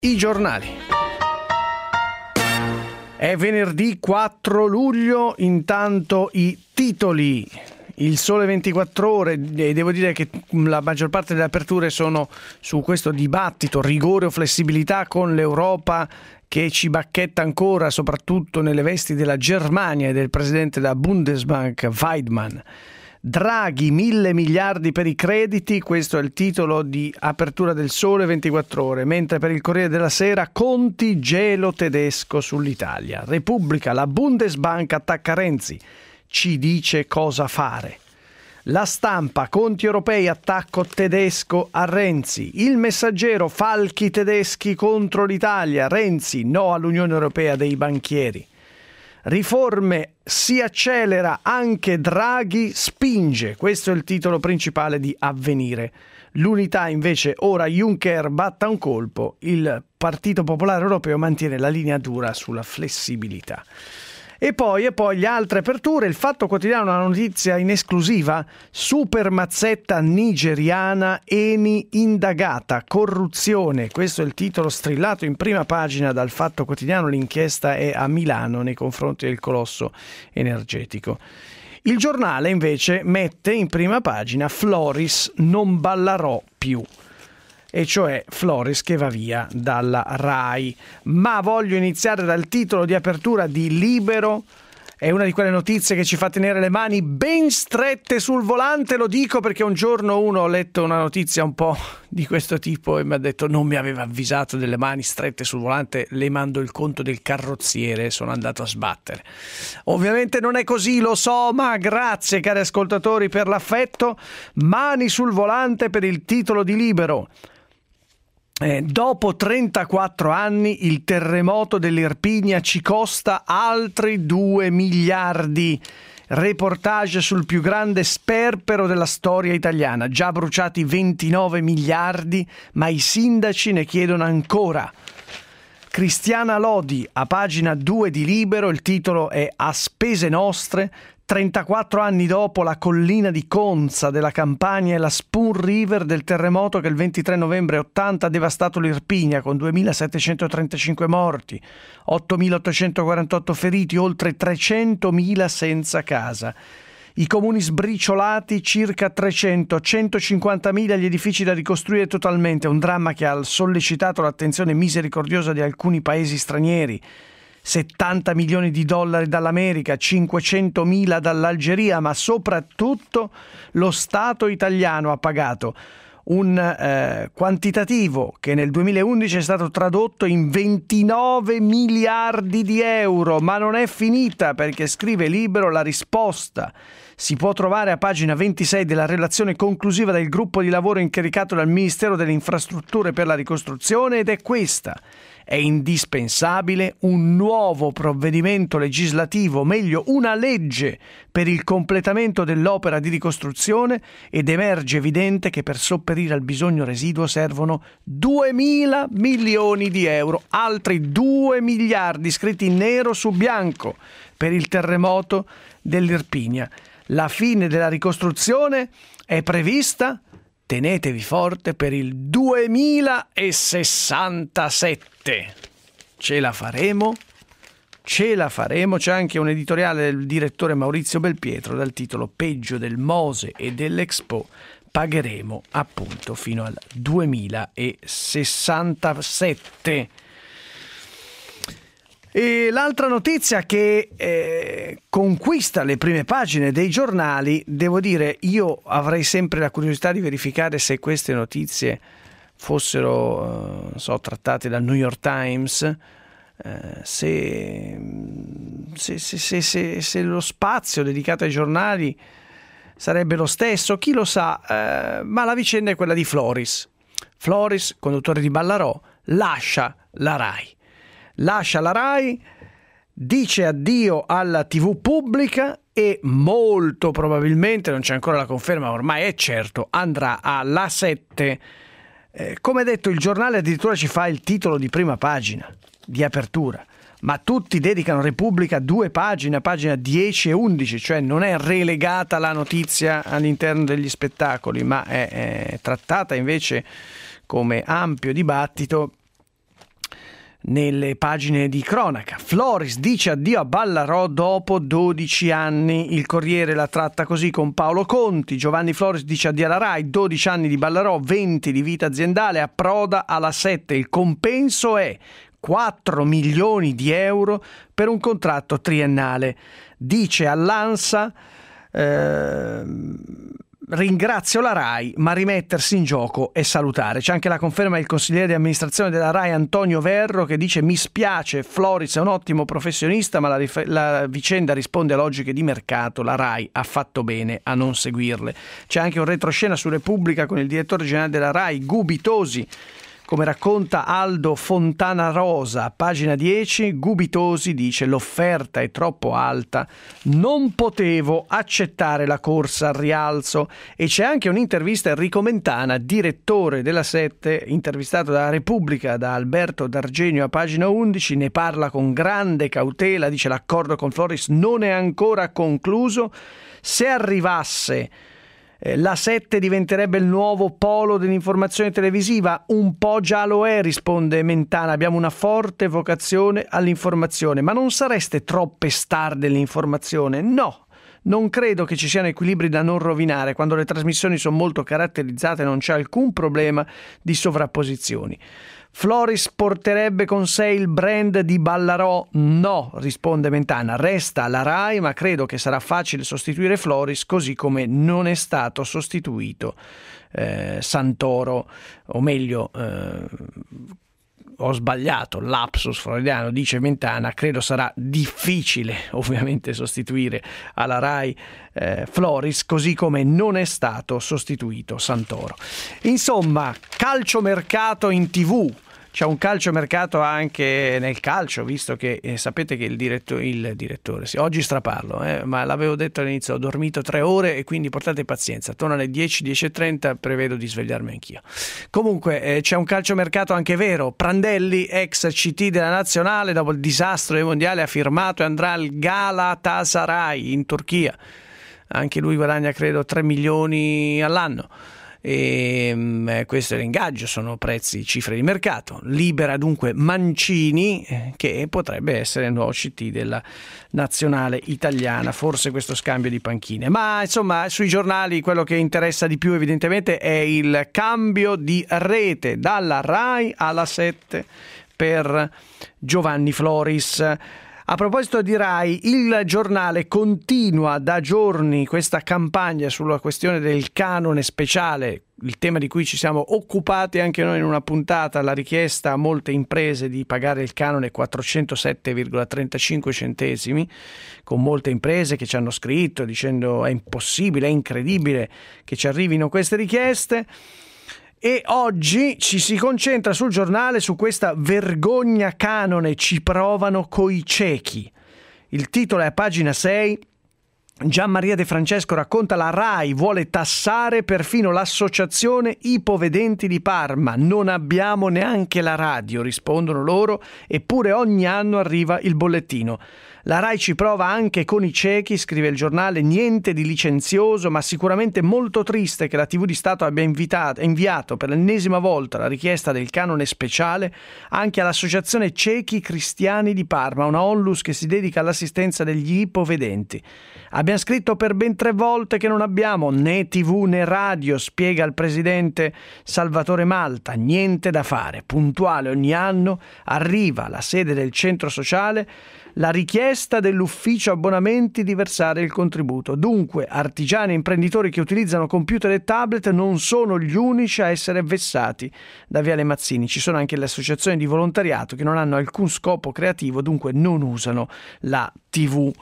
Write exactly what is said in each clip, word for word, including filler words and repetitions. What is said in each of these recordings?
I giornali. È venerdì quattro luglio, intanto i titoli. Il Sole ventiquattro Ore, e devo dire che la maggior parte delle aperture sono su questo dibattito, rigore o flessibilità con l'Europa che ci bacchetta ancora, soprattutto nelle vesti della Germania e del presidente della Bundesbank Weidmann. Draghi, mille miliardi per i crediti, questo è il titolo di apertura del Sole ventiquattro Ore, mentre per il Corriere della Sera Conti, gelo tedesco sull'Italia. Repubblica, la Bundesbank attacca Renzi, ci dice cosa fare. La Stampa, conti europei, attacco tedesco a Renzi. Il Messaggero, falchi tedeschi contro l'Italia, Renzi, no all'Unione Europea dei banchieri. Riforme, si accelera, anche Draghi spinge, questo è il titolo principale di Avvenire. L'Unità invece, ora Juncker batta un colpo, il Partito Popolare Europeo mantiene la linea dura sulla flessibilità. E poi, e poi le altre aperture, il Fatto Quotidiano, una notizia in esclusiva, super mazzetta nigeriana, Eni indagata, corruzione, questo è il titolo strillato in prima pagina dal Fatto Quotidiano, l'inchiesta è a Milano nei confronti del colosso energetico. Il Giornale invece mette in prima pagina Floris non ballarò più. E cioè Floris che va via dalla Rai. Ma voglio iniziare dal titolo di apertura di Libero. È una di quelle notizie che ci fa tenere le mani ben strette sul volante, lo dico perché un giorno uno ho letto una notizia un po' di questo tipo e mi ha detto non mi aveva avvisato delle mani strette sul volante, le mando il conto del carrozziere, sono andato a sbattere. Ovviamente non è così, lo so, ma grazie cari ascoltatori per l'affetto. Mani sul volante per il titolo di Libero. Eh, dopo trentaquattro anni il terremoto dell'Irpinia ci costa altri due miliardi. Reportage sul più grande sperpero della storia italiana. Già bruciati ventinove miliardi, ma i sindaci ne chiedono ancora. Cristiana Lodi, a pagina due di Libero, il titolo è A spese nostre. trentaquattro anni dopo la collina di Conza della Campania e la Spoon River del terremoto che il ventitré novembre ottanta ha devastato l'Irpinia con duemilasettecentotrentacinque morti, ottomilaottocentoquarantotto feriti, oltre trecentomila senza casa. I comuni sbriciolati, circa trecento, centocinquantamila gli edifici da ricostruire totalmente, un dramma che ha sollecitato l'attenzione misericordiosa di alcuni paesi stranieri. settanta milioni di dollari dall'America, cinquecentomila dall'Algeria, ma soprattutto lo Stato italiano ha pagato un eh, quantitativo che nel duemilaundici è stato tradotto in ventinove miliardi di euro, ma non è finita perché scrive Libero la risposta. Si può trovare a pagina ventisei della relazione conclusiva del gruppo di lavoro incaricato dal Ministero delle Infrastrutture per la ricostruzione ed è questa. È indispensabile un nuovo provvedimento legislativo, meglio una legge per il completamento dell'opera di ricostruzione ed emerge evidente che per sopperire al bisogno residuo servono duemila milioni di euro, altri due miliardi scritti nero su bianco per il terremoto dell'Irpinia. La fine della ricostruzione è prevista, tenetevi forte, per il duemilasessantasette. Ce la faremo? Ce la faremo. C'è anche un editoriale del direttore Maurizio Belpietro dal titolo Peggio del Mose e dell'Expo. Pagheremo appunto fino al duemilasessantasette. E l'altra notizia che eh, conquista le prime pagine dei giornali, devo dire, io avrei sempre la curiosità di verificare se queste notizie fossero, eh, so, trattate dal New York Times, eh, se, se, se, se, se, se lo spazio dedicato ai giornali sarebbe lo stesso, chi lo sa, eh, ma la vicenda è quella di Floris. Floris, conduttore di Ballarò, lascia la Rai. Lascia la Rai, dice addio alla tivù pubblica e molto probabilmente, non c'è ancora la conferma, ormai è certo, andrà alla sette. Eh, come detto, il giornale addirittura ci fa il titolo di prima pagina, di apertura, ma tutti dedicano Repubblica due pagine, pagina dieci e undici, cioè non è relegata la notizia all'interno degli spettacoli, ma è, è trattata invece come ampio dibattito. nelle pagine di cronaca. Floris dice addio a Ballarò dopo dodici anni. Il Corriere la tratta così con Paolo Conti. Giovanni Floris dice addio alla Rai, dodici anni di Ballarò, venti di vita aziendale, approda alla sette. Il compenso è quattro milioni di euro per un contratto triennale. Dice all'Ansa eh, ringrazio la Rai, ma rimettersi in gioco è salutare. C'è anche la conferma del consigliere di amministrazione della Rai Antonio Verro, che dice mi spiace, Floris è un ottimo professionista, ma la, rif- la vicenda risponde a logiche di mercato, la Rai ha fatto bene a non seguirle. C'è anche un retroscena su Repubblica con il direttore generale della Rai Gubitosi, come racconta Aldo Fontana Rosa, pagina dieci. Gubitosi dice l'offerta è troppo alta, non potevo accettare la corsa al rialzo. E c'è anche un'intervista a Enrico Mentana, direttore della sette, intervistato dalla Repubblica da Alberto D'Argenio a pagina undici, ne parla con grande cautela, dice l'accordo con Floris non è ancora concluso, se arrivasse la sette diventerebbe il nuovo polo dell'informazione televisiva? Un po' già lo è, risponde Mentana. Abbiamo una forte vocazione all'informazione, ma non sareste troppe star dell'informazione? No, non credo che ci siano equilibri da non rovinare. Quando le trasmissioni sono molto caratterizzate non c'è alcun problema di sovrapposizioni. Floris porterebbe con sé il brand di Ballarò? No, risponde Mentana, resta la Rai, ma credo che sarà facile sostituire Floris, così come non è stato sostituito eh, Santoro, o meglio eh, ho sbagliato, lapsus freudiano, dice Mentana, credo sarà difficile ovviamente sostituire alla Rai eh, Floris, così come non è stato sostituito Santoro. Insomma, calciomercato in tivù. C'è un calciomercato anche nel calcio, visto che eh, sapete che il, diretto, il direttore, sì, oggi straparlo, eh, ma l'avevo detto all'inizio, ho dormito tre ore e quindi portate pazienza, torno alle dieci, dieci e trenta, prevedo di svegliarmi anch'io. Comunque eh, c'è un calciomercato anche vero, Prandelli, ex C T della Nazionale, dopo il disastro dei mondiali ha firmato e andrà al Galatasaray in Turchia, anche lui guadagna credo tre milioni all'anno. E mh, questo è l'ingaggio, sono prezzi, cifre di mercato. Libera dunque Mancini, eh, che potrebbe essere il nuovo C T della nazionale italiana, forse questo scambio di panchine. Ma insomma sui giornali quello che interessa di più evidentemente è il cambio di rete dalla Rai alla sette per Giovanni Floris. A proposito di Rai, il giornale continua da giorni questa campagna sulla questione del canone speciale, il tema di cui ci siamo occupati anche noi in una puntata, la richiesta a molte imprese di pagare il canone quattrocentosette virgola trentacinque centesimi, con molte imprese che ci hanno scritto dicendo è impossibile, è incredibile che ci arrivino queste richieste. E oggi ci si concentra sul giornale su questa vergogna canone, ci provano coi ciechi. Il titolo è a pagina sei. Gian Maria De Francesco racconta la Rai vuole tassare perfino l'associazione ipovedenti di Parma. Non abbiamo neanche la radio, rispondono loro, eppure ogni anno arriva il bollettino. La Rai ci prova anche con i ciechi, scrive il giornale, niente di licenzioso, ma sicuramente molto triste che la tivù di Stato abbia invitato, inviato per l'ennesima volta la richiesta del canone speciale anche all'Associazione Ciechi Cristiani di Parma, una onlus che si dedica all'assistenza degli ipovedenti. Abbiamo scritto per ben tre volte che non abbiamo né tivù né radio, spiega il presidente Salvatore Malta, niente da fare, puntuale ogni anno arriva alla sede del centro sociale la richiesta dell'ufficio abbonamenti di versare il contributo. Dunque, artigiani e imprenditori che utilizzano computer e tablet non sono gli unici a essere vessati da Viale Mazzini. Ci sono anche le associazioni di volontariato che non hanno alcun scopo creativo, dunque non usano la tivù.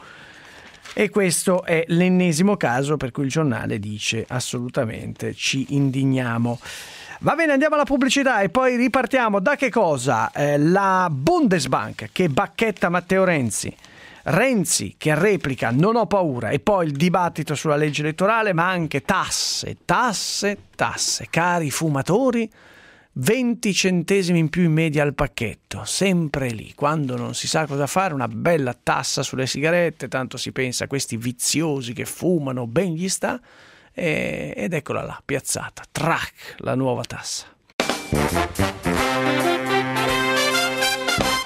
E questo è l'ennesimo caso per cui il giornale dice assolutamente ci indigniamo. Va bene, andiamo alla pubblicità e poi ripartiamo. Da che cosa? Eh, la Bundesbank che bacchetta Matteo Renzi. Renzi che replica non ho paura, e poi il dibattito sulla legge elettorale, ma anche tasse, tasse, tasse. Cari fumatori, venti centesimi in più in media al pacchetto, sempre lì. Quando non si sa cosa fare, una bella tassa sulle sigarette, tanto si pensa a questi viziosi che fumano, ben gli sta. Ed eccola là, piazzata, track, la nuova tassa.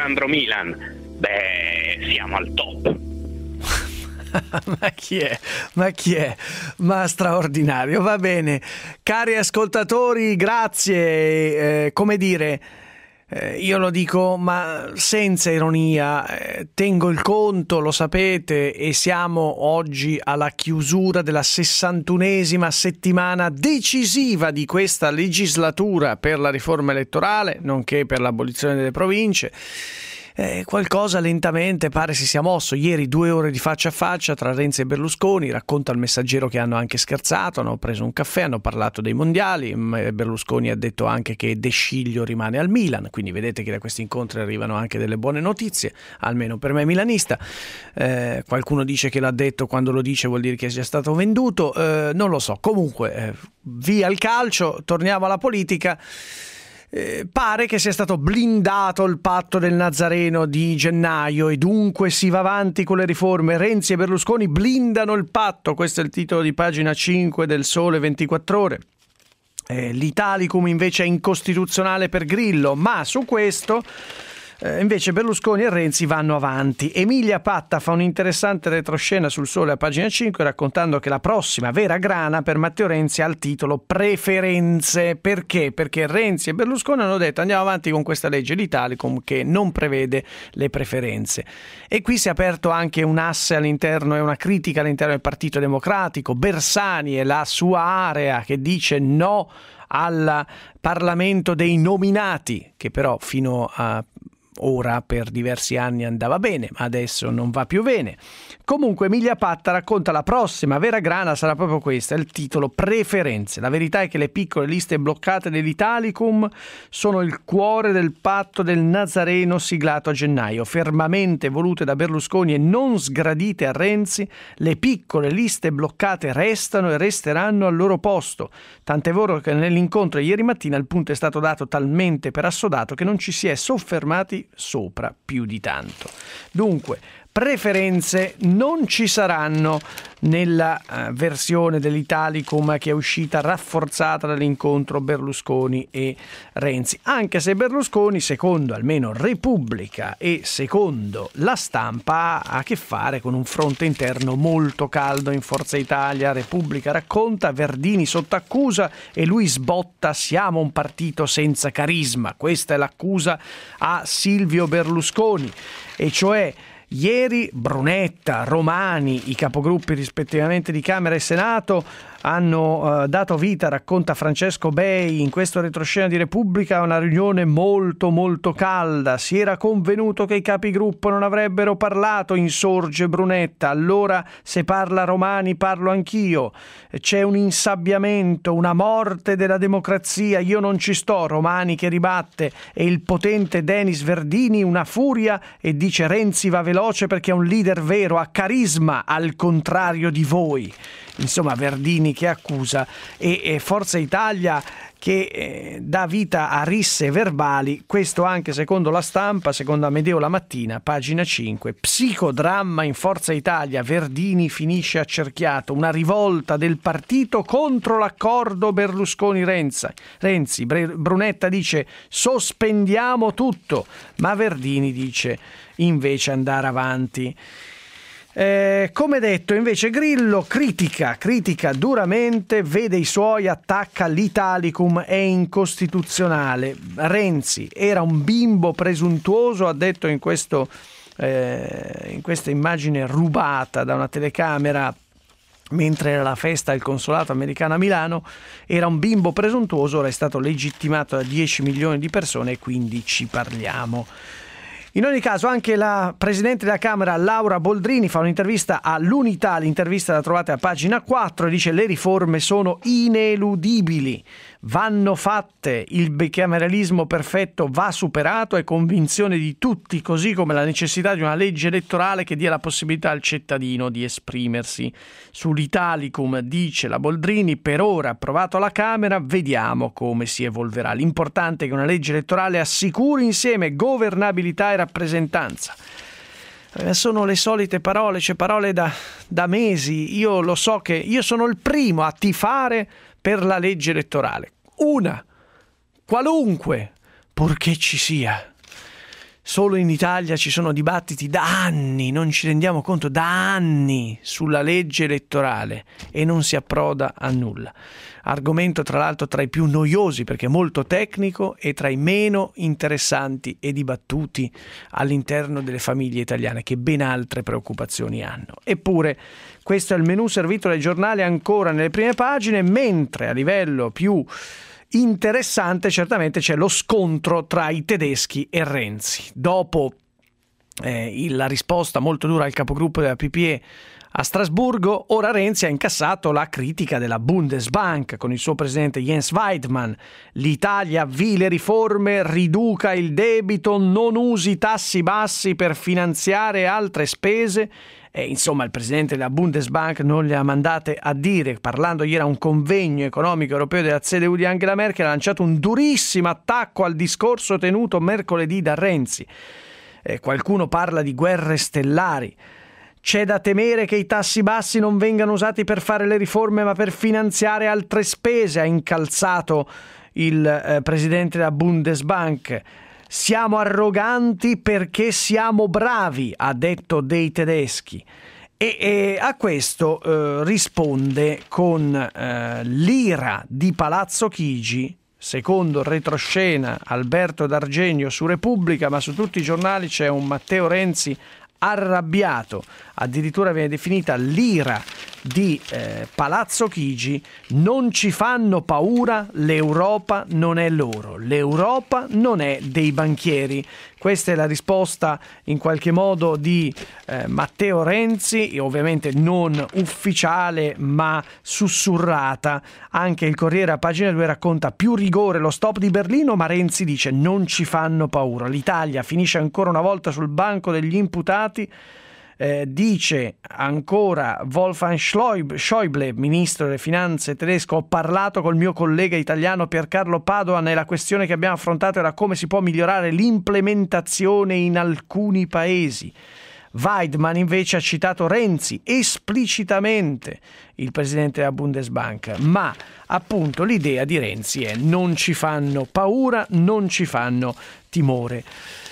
Sandro Milan, beh, siamo al top. Ma chi è? Ma chi è? Ma straordinario, va bene. Cari ascoltatori, grazie. Eh, come dire, eh, io lo dico ma senza ironia, eh, tengo il conto, lo sapete, e siamo oggi alla chiusura della sessantunesima settimana decisiva di questa legislatura per la riforma elettorale, nonché per l'abolizione delle province. Eh, qualcosa lentamente pare si sia mosso. Ieri due ore di faccia a faccia tra Renzi e Berlusconi, racconta il Messaggero che hanno anche scherzato, hanno preso un caffè, hanno parlato dei mondiali. Berlusconi ha detto anche che De Sciglio rimane al Milan, quindi vedete che da questi incontri arrivano anche delle buone notizie, almeno per me milanista. Eh, qualcuno dice che l'ha detto, quando lo dice vuol dire che sia stato venduto, eh, non lo so. Comunque eh, via il calcio, torniamo alla politica. Eh, pare che sia stato blindato il patto del Nazareno di gennaio e dunque si va avanti con le riforme. Renzi e Berlusconi blindano il patto, questo è il titolo di pagina cinque del Sole ventiquattro Ore. Eh, L'Italicum invece è incostituzionale per Grillo, ma su questo eh, invece Berlusconi e Renzi vanno avanti. Emilia Patta fa un'interessante retroscena sul Sole a pagina cinque raccontando che la prossima vera grana per Matteo Renzi ha il titolo Preferenze. Perché? Perché Renzi e Berlusconi hanno detto andiamo avanti con questa legge l'Italicum che non prevede le preferenze. E qui si è aperto anche un asse all'interno e una critica all'interno del Partito Democratico. Bersani e la sua area che dice no al Parlamento dei nominati, che però fino a ora per diversi anni andava bene, ma adesso non va più bene. Comunque Emilia Patta racconta la prossima vera grana sarà proprio questa, il titolo Preferenze. La verità è che le piccole liste bloccate dell'Italicum sono il cuore del patto del Nazareno siglato a gennaio, fermamente volute da Berlusconi e non sgradite a Renzi. Le piccole liste bloccate restano e resteranno al loro posto, tant'è vero che nell'incontro di ieri mattina il punto è stato dato talmente per assodato che non ci si è soffermati sopra più di tanto. Dunque, preferenze non ci saranno nella uh, versione dell'Italicum che è uscita rafforzata dall'incontro Berlusconi e Renzi, anche se Berlusconi, secondo almeno Repubblica e secondo La Stampa, ha a che fare con un fronte interno molto caldo in Forza Italia. Repubblica racconta Verdini sotto accusa e lui sbotta siamo un partito senza carisma. Questa è l'accusa a Silvio Berlusconi, e cioè ieri Brunetta, Romani, i capogruppi rispettivamente di Camera e Senato, hanno uh, dato vita, racconta Francesco Bei in questo retroscena di Repubblica, a una riunione molto molto calda. Si era convenuto che i capigruppo non avrebbero parlato, insorge Brunetta. Allora se parla Romani parlo anch'io. C'è un insabbiamento, una morte della democrazia. Io non ci sto. Romani che ribatte e il potente Denis Verdini una furia e dice Renzi va veloce perché è un leader vero, ha carisma al contrario di voi. Insomma, Verdini che accusa e, e Forza Italia che eh, dà vita a risse verbali, questo anche secondo La Stampa, secondo Amedeo La Mattina, pagina cinque. Psicodramma in Forza Italia, Verdini finisce accerchiato, una rivolta del partito contro l'accordo Berlusconi-Renzi. Renzi, Brunetta dice sospendiamo tutto, ma Verdini dice invece andare avanti. Eh, come detto, invece Grillo critica, critica duramente, vede i suoi, attacca l'Italicum, è incostituzionale. Renzi era un bimbo presuntuoso, ha detto in questo eh, in questa immagine rubata da una telecamera mentre era la festa al consolato americano a Milano, era un bimbo presuntuoso, ora è stato legittimato da dieci milioni di persone e quindi ci parliamo. In ogni caso anche la Presidente della Camera Laura Boldrini fa un'intervista all'Unità, l'intervista la trovate a pagina quattro, e dice le riforme sono ineludibili, vanno fatte, il bicameralismo perfetto va superato, è convinzione di tutti, così come la necessità di una legge elettorale che dia la possibilità al cittadino di esprimersi. Sull'Italicum dice la Boldrini, per ora approvato alla Camera, vediamo come si evolverà. L'importante è che una legge elettorale assicuri insieme governabilità e rappresentanza. Sono le solite parole, cioè parole da, da mesi. Io lo so che io sono il primo a tifare per la legge elettorale, una, qualunque, purché ci sia. Solo in Italia ci sono dibattiti da anni, non ci rendiamo conto, da anni sulla legge elettorale e non si approda a nulla. Argomento tra l'altro tra i più noiosi perché molto tecnico e tra i meno interessanti e dibattuti all'interno delle famiglie italiane che ben altre preoccupazioni hanno. Eppure questo è il menù servito dai giornali ancora nelle prime pagine, mentre a livello più interessante certamente c'è lo scontro tra i tedeschi e Renzi. Dopo eh, la risposta molto dura al capogruppo della P P E a Strasburgo, ora Renzi ha incassato la critica della Bundesbank con il suo presidente Jens Weidmann. L'Italia avvii le riforme, riduca il debito, non usi tassi bassi per finanziare altre spese. E insomma il presidente della Bundesbank non le ha mandate a dire, parlando ieri a un convegno economico europeo della C D U di Angela Merkel, ha lanciato un durissimo attacco al discorso tenuto mercoledì da Renzi. Eh, qualcuno parla di guerre stellari. C'è da temere che i tassi bassi non vengano usati per fare le riforme ma per finanziare altre spese, ha incalzato il eh, presidente della Bundesbank. Siamo arroganti perché siamo bravi, ha detto dei tedeschi. E, e a questo eh, risponde con eh, l'ira di Palazzo Chigi, secondo il retroscena Alberto D'Argenio su Repubblica, ma su tutti i giornali c'è un Matteo Renzi arrabbiato, addirittura viene definita l'ira di eh, Palazzo Chigi. Non ci fanno paura, l'Europa non è loro, l'Europa non è dei banchieri. Questa è la risposta in qualche modo di eh, Matteo Renzi, ovviamente non ufficiale ma sussurrata. Anche il Corriere a pagina due racconta più rigore, lo stop di Berlino, ma Renzi dice non ci fanno paura. L'Italia finisce ancora una volta sul banco degli imputati. Eh, dice ancora Wolfgang Schäuble, ministro delle finanze tedesco: ho parlato col mio collega italiano Piercarlo Padoan e la questione che abbiamo affrontato era come si può migliorare l'implementazione in alcuni paesi. Weidmann invece ha citato Renzi esplicitamente, il presidente della Bundesbank, ma appunto l'idea di Renzi è non ci fanno paura, non ci fanno timore.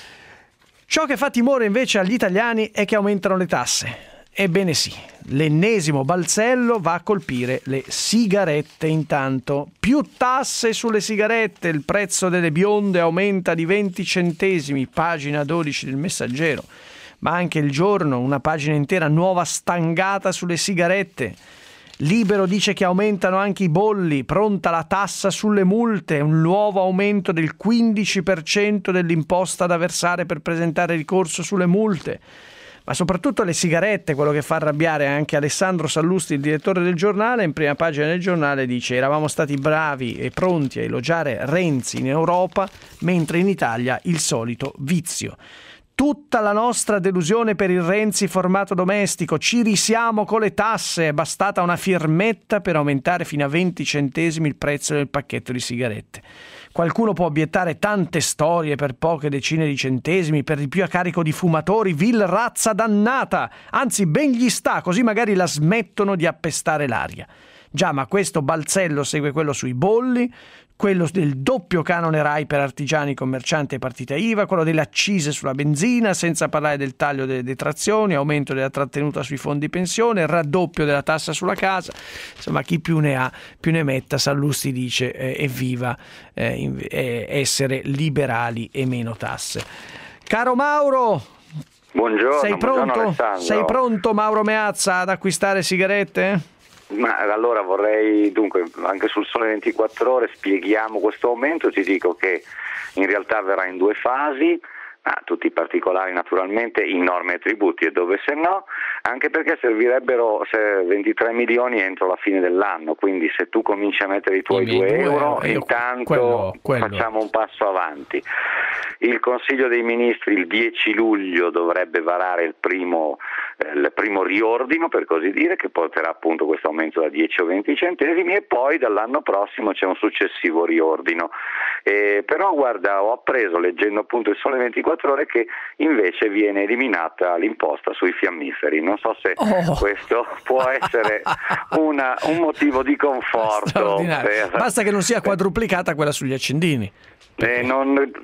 Ciò che fa timore invece agli italiani è che aumentano le tasse. Ebbene sì, l'ennesimo balzello va a colpire le sigarette intanto. Più tasse sulle sigarette, il prezzo delle bionde aumenta di venti centesimi, pagina dodici del Messaggero. Ma anche Il Giorno, una pagina intera nuova stangata sulle sigarette. Libero dice che aumentano anche i bolli, pronta la tassa sulle multe, un nuovo aumento del quindici per cento dell'imposta da versare per presentare ricorso sulle multe. Ma soprattutto le sigarette, quello che fa arrabbiare anche Alessandro Sallusti, il direttore del giornale, in prima pagina del giornale dice: eravamo stati bravi e pronti a elogiare Renzi in Europa, mentre in Italia il solito vizio. Tutta la nostra delusione per il Renzi formato domestico, ci risiamo con le tasse, è bastata una firmetta per aumentare fino a venti centesimi il prezzo del pacchetto di sigarette. Qualcuno può obiettare tante storie per poche decine di centesimi, per di più a carico di fumatori, vil razza dannata, anzi ben gli sta, così magari la smettono di appestare l'aria. Già, ma questo balzello segue quello sui bolli, quello del doppio canone RAI per artigiani, commercianti e partita I V A, quello delle accise sulla benzina, senza parlare del taglio delle detrazioni, aumento della trattenuta sui fondi pensione, raddoppio della tassa sulla casa. Insomma, chi più ne ha più ne metta. Sallusti dice eh, evviva eh, eh, essere liberali e meno tasse. Caro Mauro, buongiorno, sei pronto? Buongiorno, sei pronto Mauro Meazza ad acquistare sigarette? Ma allora vorrei, dunque, anche sul Sole ventiquattro Ore spieghiamo questo aumento. Ti dico che in realtà avverrà in due fasi, ah, tutti i particolari naturalmente in norme e tributi, e dove se no, anche perché servirebbero se ventitré milioni entro la fine dell'anno, quindi se tu cominci a mettere i tuoi due euro, eh, intanto quello, quello. facciamo un passo avanti. Il Consiglio dei Ministri il dieci luglio dovrebbe varare il primo, eh, il primo riordino, per così dire, che porterà appunto questo aumento da dieci o venti centesimi, e poi dall'anno prossimo c'è un successivo riordino. Eh, però guarda, ho appreso leggendo appunto il Sole ventiquattro Ore che invece viene eliminata l'imposta sui fiammiferi. Non so se oh. questo può essere una, un motivo di conforto. Per... Basta che non sia quadruplicata quella sugli accendini. Eh, non, di questo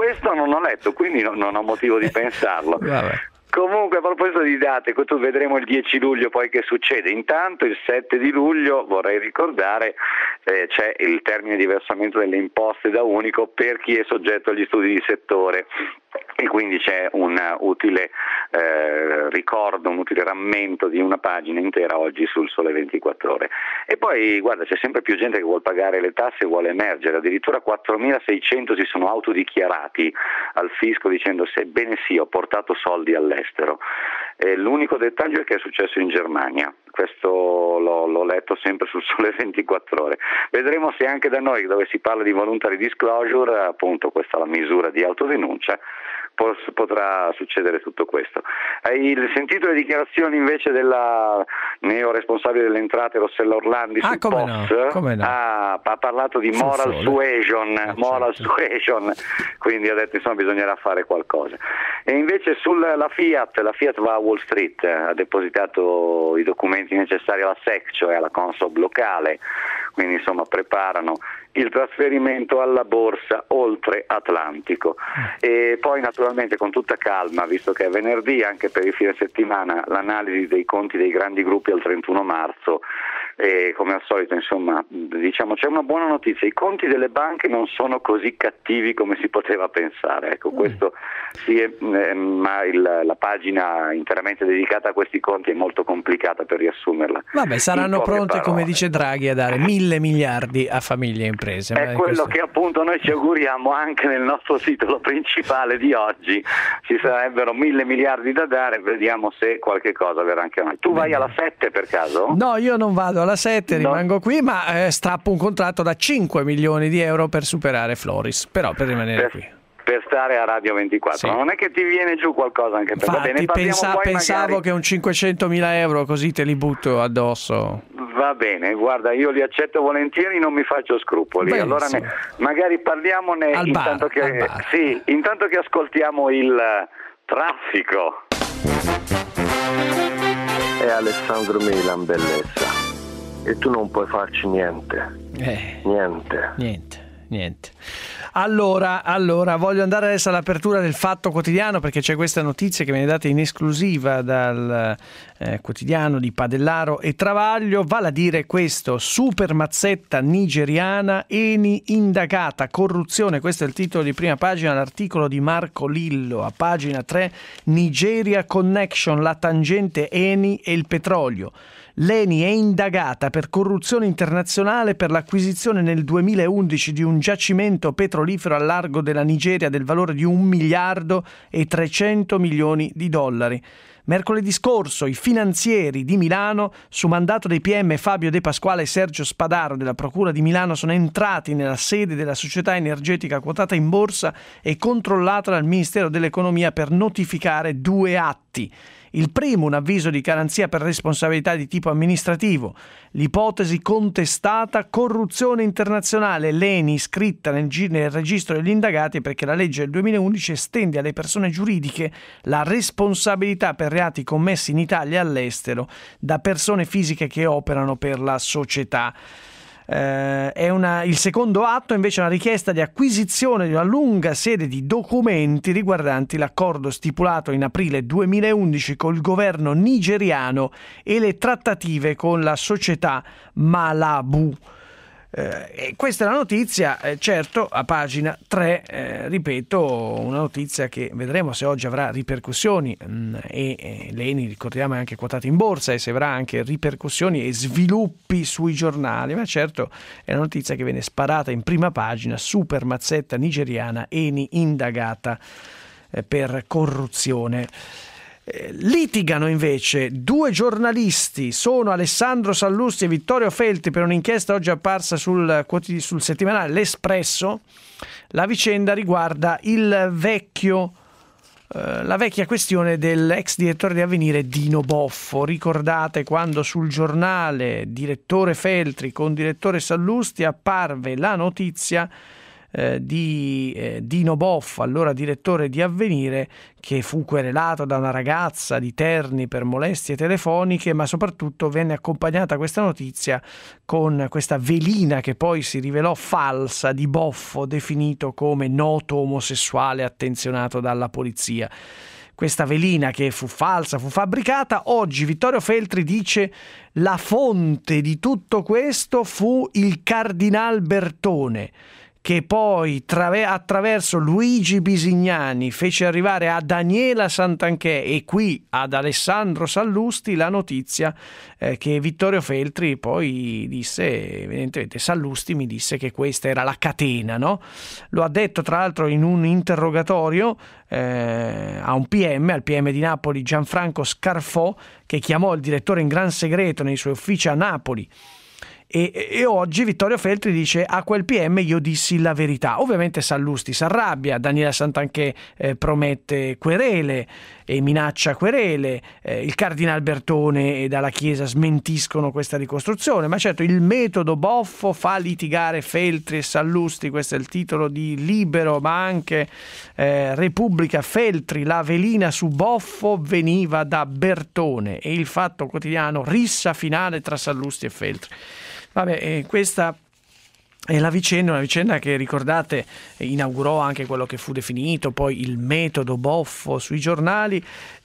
questo non ho letto, quindi non, non ho motivo di pensarlo. Vabbè. Comunque, a proposito di date, tu vedremo il dieci luglio poi che succede. Intanto il sette di luglio, vorrei ricordare, eh, c'è il termine di versamento delle imposte da unico per chi è soggetto agli studi di settore, e quindi c'è un utile eh, ricordo, un utile rammento di una pagina intera oggi sul Sole ventiquattro Ore. E poi guarda, c'è sempre più gente che vuole pagare le tasse e vuole emergere, addirittura quattromilaseicento si sono autodichiarati al fisco dicendo sebbene sì, ho portato soldi all'estero. E l'unico dettaglio è che è successo in Germania, questo l'ho, l'ho letto sempre sul Sole ventiquattro Ore. Vedremo se anche da noi, dove si parla di voluntary disclosure, appunto questa è la misura di autodenuncia, potrà succedere tutto questo. Hai sentito le dichiarazioni invece della neo responsabile delle entrate Rossella Orlandi ah, sul come post? No, come no. Ah, ha parlato di sul moral sole. suasion, eh, moral certo. suasion, quindi ha detto insomma bisognerà fare qualcosa. E invece sulla Fiat, la Fiat va a Wall Street, ha depositato i documenti necessari alla S E C, cioè alla Consob locale, quindi insomma preparano il trasferimento alla borsa oltre Atlantico. E poi naturalmente con tutta calma, visto che è venerdì, anche per il fine settimana, l'analisi dei conti dei grandi gruppi al trentuno marzo, e come al solito insomma diciamo c'è una buona notizia, i conti delle banche non sono così cattivi come si poteva pensare, ecco, questo sì, è, eh, ma il, la pagina interamente dedicata a questi conti è molto complicata per riassumerla. Vabbè, saranno pronti parole. Come dice Draghi a dare mille miliardi a famiglie e imprese. È quello questo... che appunto noi ci auguriamo anche nel nostro titolo principale di oggi, ci sarebbero mille miliardi da dare, vediamo se qualche cosa verrà anche a noi. Tu Bene. Vai alla sette per caso? No, io non vado alla sette, no. rimango qui, ma eh, strappo un contratto da cinque milioni di euro per superare Floris, però per rimanere per... qui. Per stare a Radio ventiquattro, sì. Non è che ti viene giù qualcosa anche per Infatti, va bene, pensa, poi pensavo magari... che un cinquecentomila euro così te li butto addosso. Va bene, guarda, io li accetto volentieri, non mi faccio scrupoli. Benissimo. Allora ne, magari parliamone al intanto, bar, che, al bar. Sì, intanto che ascoltiamo il traffico. È Alessandro Milan, bellezza. E tu non puoi farci niente. Eh, niente. Niente, niente. Allora, allora, voglio andare adesso all'apertura del Fatto Quotidiano, perché c'è questa notizia che viene data in esclusiva dal eh, quotidiano di Padellaro e Travaglio, vale a dire questo: super mazzetta nigeriana, Eni indagata, corruzione. Questo è il titolo di prima pagina, l'articolo di Marco Lillo. A pagina tre, Nigeria Connection, la tangente Eni e il petrolio. L'Eni è indagata per corruzione internazionale per l'acquisizione nel duemilaundici di un giacimento petrolifero al largo della Nigeria del valore di un miliardo e trecento milioni di dollari. Mercoledì scorso i finanzieri di Milano, su mandato dei P M Fabio De Pasquale e Sergio Spadaro della Procura di Milano, sono entrati nella sede della società energetica quotata in borsa e controllata dal Ministero dell'Economia per notificare due atti. Il primo, un avviso di garanzia per responsabilità di tipo amministrativo. L'ipotesi contestata, corruzione internazionale, l'Eni iscritta nel, nel registro degli indagati, perché la legge del duemilaundici estende alle persone giuridiche la responsabilità per reati commessi in Italia e all'estero da persone fisiche che operano per la società. Eh, è una, il secondo atto invece è una richiesta di acquisizione di una lunga serie di documenti riguardanti l'accordo stipulato in aprile duemilaundici col governo nigeriano e le trattative con la società Malabu. Eh, e questa è la notizia, eh, certo, a pagina tre, eh, ripeto, una notizia che vedremo se oggi avrà ripercussioni mh, e, e l'Eni, ricordiamo, è anche quotata in borsa, e se avrà anche ripercussioni e sviluppi sui giornali, ma certo è una notizia che viene sparata in prima pagina: super mazzetta nigeriana, Eni indagata eh, per corruzione. Litigano invece due giornalisti, sono Alessandro Sallusti e Vittorio Feltri, per un'inchiesta oggi apparsa sul, sul settimanale L'Espresso. La vicenda riguarda il vecchio eh, la vecchia questione dell'ex direttore di Avvenire Dino Boffo. Ricordate quando sul giornale direttore Feltri con direttore Sallusti apparve la notizia eh, di eh, Dino Boff, allora direttore di Avvenire, che fu querelato da una ragazza di Terni per molestie telefoniche, ma soprattutto venne accompagnata questa notizia con questa velina che poi si rivelò falsa di Boffo, definito come noto omosessuale attenzionato dalla polizia. Questa velina, che fu falsa, fu fabbricata. Oggi Vittorio Feltri dice: la fonte di tutto questo fu il Cardinal Bertone, che poi trave- attraverso Luigi Bisignani fece arrivare a Daniela Santanchè e qui ad Alessandro Sallusti la notizia eh, che Vittorio Feltri poi disse, evidentemente Sallusti mi disse che questa era la catena, no? Lo ha detto tra l'altro in un interrogatorio eh, a un P M, al P M di Napoli Gianfranco Scarfò, che chiamò il direttore in gran segreto nei suoi uffici a Napoli. E, e oggi Vittorio Feltri dice: a quel P M io dissi la verità. Ovviamente Sallusti si arrabbia, Daniela Santanchè eh, promette querele e minaccia querele, eh, il Cardinal Bertone e dalla Chiesa smentiscono questa ricostruzione, ma certo il metodo Boffo fa litigare Feltri e Sallusti. Questo è il titolo di Libero, ma anche eh, Repubblica. Feltri, la velina su Boffo veniva da Bertone, e il Fatto Quotidiano, rissa finale tra Sallusti e Feltri. Vabbè, eh, questa è la vicenda, una vicenda che, ricordate, inaugurò anche quello che fu definito poi il metodo Boffo sui giornali,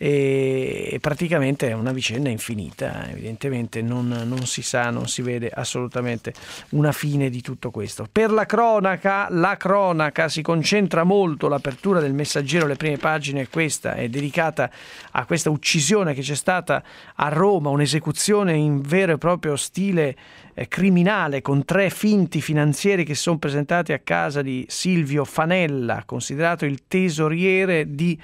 e, e praticamente è una vicenda infinita. Evidentemente non, non si sa, non si vede assolutamente una fine di tutto questo. Per la cronaca, la cronaca si concentra molto, l'apertura del Messaggero, le prime pagine, questa è dedicata a questa uccisione che c'è stata a Roma, un'esecuzione in vero e proprio stile eh, criminale, con tre finti finanzieri che si sono presentati a casa di Silvio Fanella, considerato il tesoriere di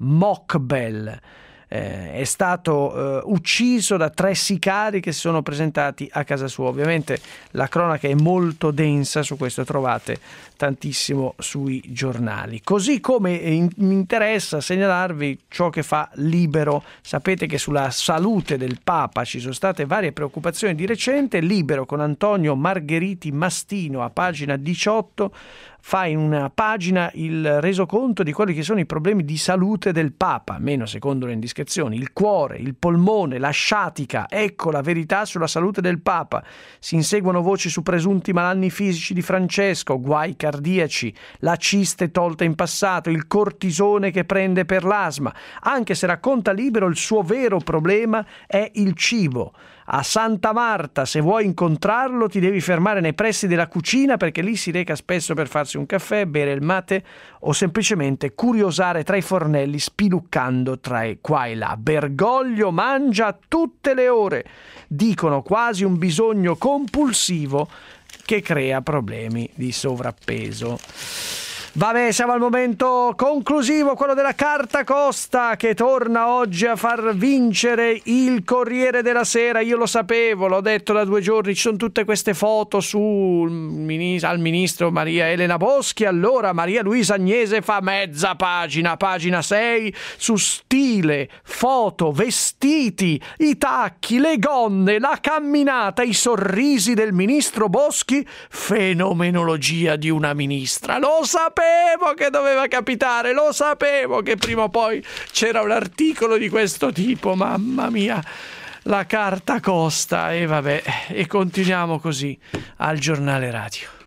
Mokbel. Eh, è stato eh, ucciso da tre sicari che si sono presentati a casa sua. Ovviamente la cronaca è molto densa su questo, trovate tantissimo sui giornali. Così come in, mi interessa segnalarvi ciò che fa Libero. Sapete che sulla salute del Papa ci sono state varie preoccupazioni di recente. Libero, con Antonio Margheriti Mastino, a pagina diciotto, fa in una pagina il resoconto di quelli che sono i problemi di salute del Papa, meno secondo le indiscrezioni: il cuore, il polmone, la sciatica. Ecco la verità sulla salute del Papa. Si inseguono voci su presunti malanni fisici di Francesco, guai cardiaci, la ciste tolta in passato, il cortisone che prende per l'asma. Anche se, racconta Libero, il suo vero problema è il cibo. A Santa Marta, se vuoi incontrarlo, ti devi fermare nei pressi della cucina, perché lì si reca spesso per farsi un caffè, bere il mate o semplicemente curiosare tra i fornelli, spiluccando tra i qua e là. Bergoglio mangia a tutte le ore, dicono, quasi un bisogno compulsivo che crea problemi di sovrappeso. Vabbè, siamo al momento conclusivo, quello della carta costa, che torna oggi a far vincere il Corriere della Sera. Io lo sapevo, l'ho detto da due giorni, ci sono tutte queste foto sul ministro, al ministro Maria Elena Boschi. Allora Maria Luisa Agnese fa mezza pagina, pagina sei, su stile, foto, vestiti, i tacchi, le gonne, la camminata, i sorrisi del ministro Boschi, fenomenologia di una ministra. Lo sapevo che doveva capitare, lo sapevo che prima o poi c'era un articolo di questo tipo. Mamma mia, la carta costa. E vabbè, e continuiamo così al giornale radio.